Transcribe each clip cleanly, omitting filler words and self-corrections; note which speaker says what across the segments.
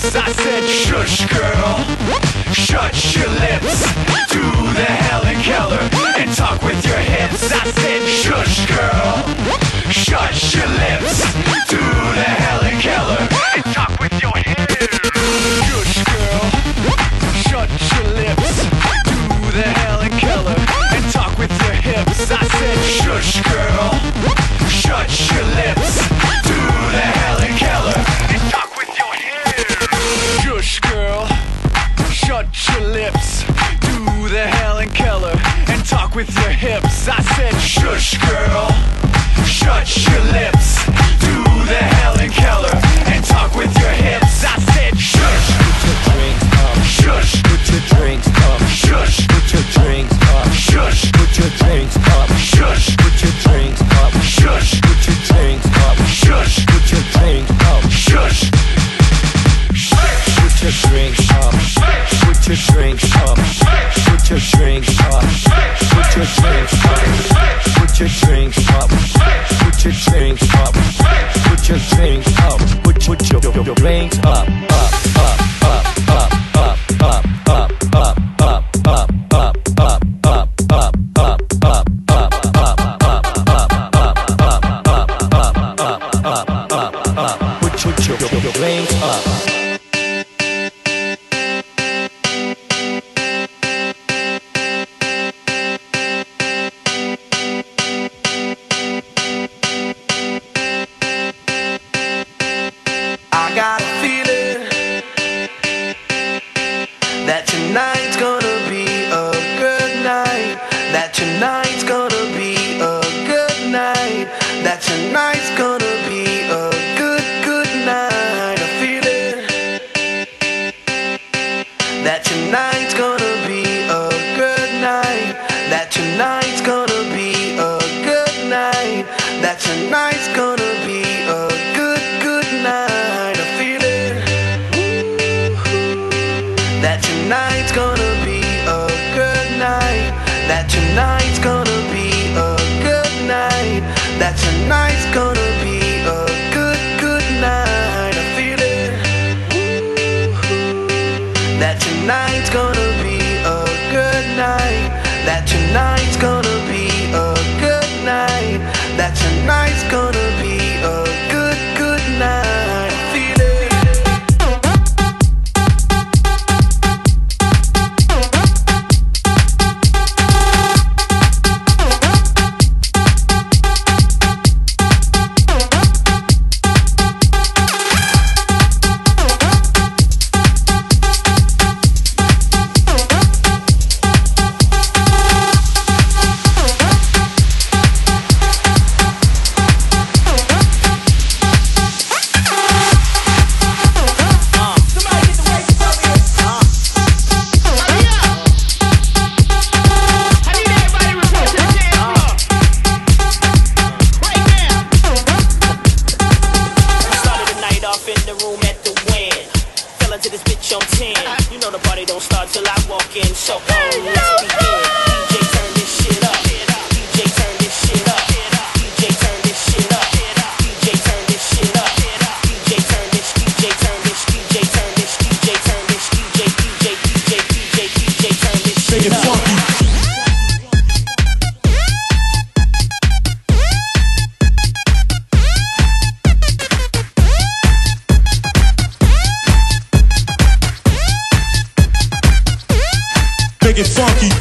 Speaker 1: hips. I said, shush girl, shut your lips. Do the Helen Keller and talk with your hips. I said, shush girl, shut your lips. Do the Helen Keller and talk with your hips. Shush girl, shut your lips. Do the Helen Keller and talk with your hips. I said, shush girl, shut your lips. Do the Helen Keller and talk with your hips. Shush girl, shut your lips. Do the Helen Keller and talk with your hips. I said, shush girl, shut your lips. Do the Helen Keller and talk with your hips. I said, shush. Put your drinks up. Shush. Put your drinks up. Shush. Put your drinks up. Shush. Put your drinks up. Shush. Put your drinks up. Shush. Put your drinks up. Shush. Put your drinks up. Shush. Put your drinks up. Put your drinks up. Put your drinks up. Put your drinks up. Put your drinks up. Put your drinks up. Put your drinks up. Put your drinks up.
Speaker 2: I got a feeling that tonight's gonna be a good night. That tonight's gonna be a good night. That tonight's gonna be a good night. A feeling that tonight's gonna be a good night. That tonight's gonna be a good night. That tonight's gonna be a good night. A feeling that tonight's gonna be a good night. That tonight's gonna be a good night. That tonight's gonna be a good night. A feeling that tonight's gonna be a good night. That tonight's gonna be a good night. That tonight's gonna be a good night. Feeling
Speaker 3: make it funky.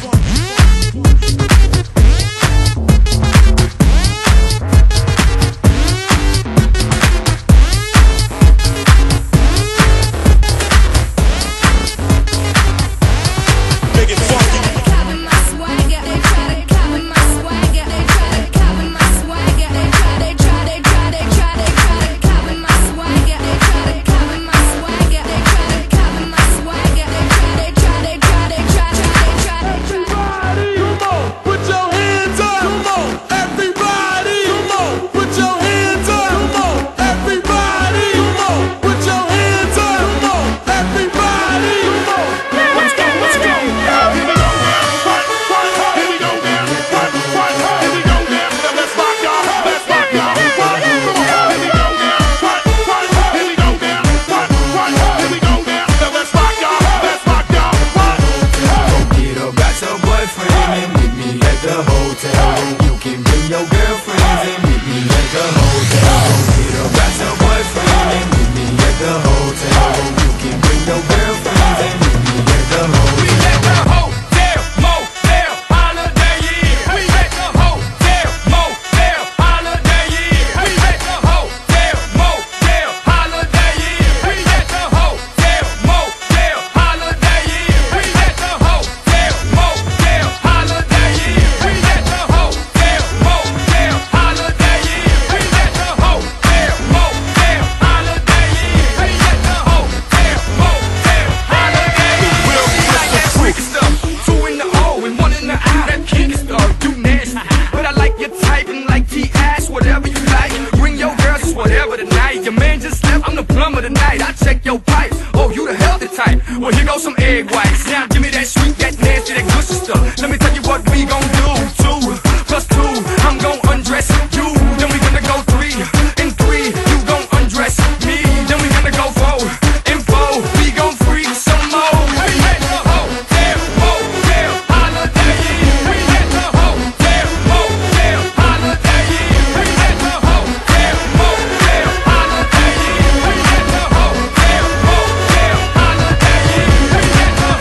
Speaker 1: night. I check your pipe. Oh, you the healthy type. Well, here goes some egg whites. Now give me that sweet, that nasty, that gushy stuff. Let me tell you what we gon' do. 2 plus 2, I'm gon' undress you. Then we gonna go 3 and 3, you gon' undress me. Then we gonna go 4 and 4, we gon' freak some more. We at the hotel, hotel, Holiday Inn. We at the hotel, hotel, Holiday Inn. We at the hotel, hotel, Holiday Inn. We at the hotel, hotel, Holiday Inn. We at the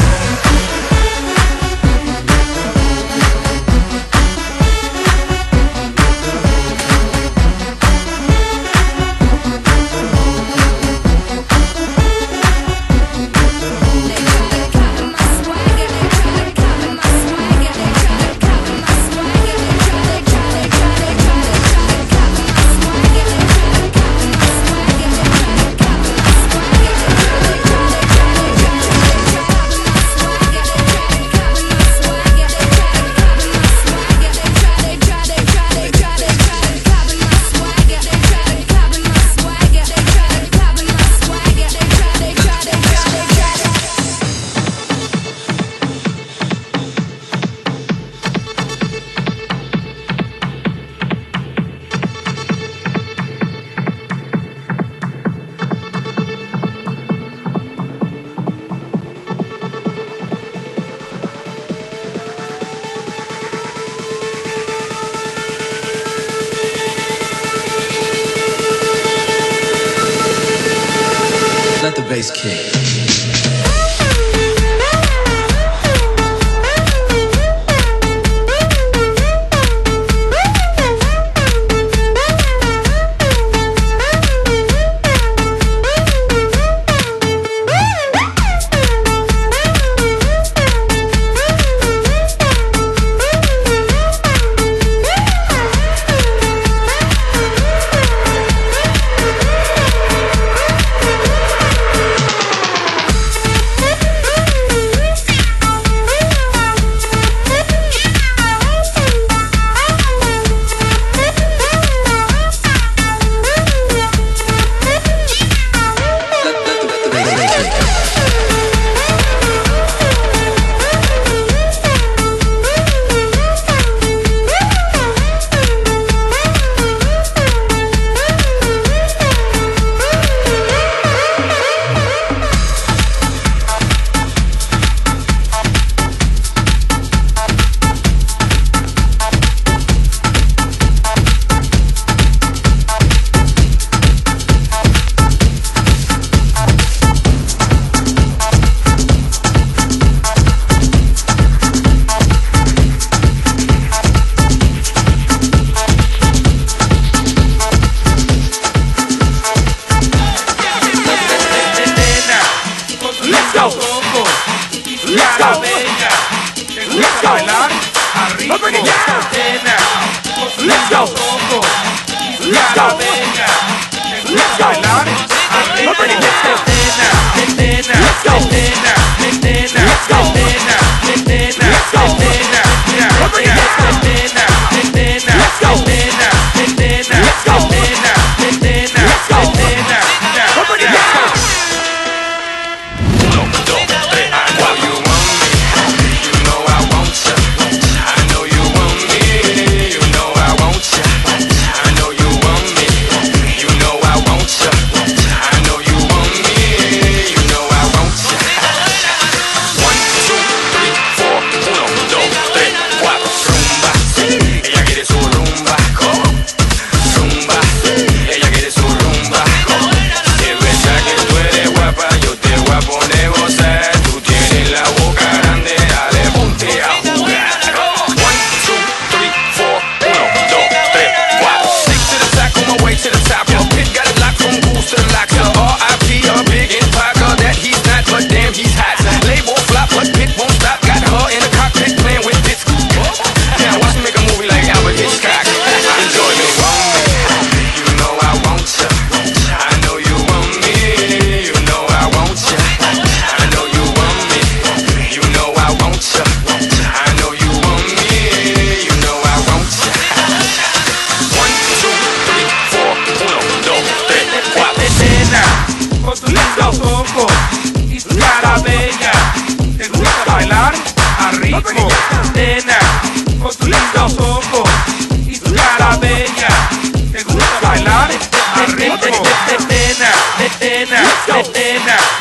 Speaker 2: Let the bass kick.
Speaker 4: lindos ojos y tu cara bella. ¿Te gusta bailar a ritmo, nena? Con tus lindos ojos y tu cara bella. ¿Te gusta bailar a ritmo, nena, nena, nena?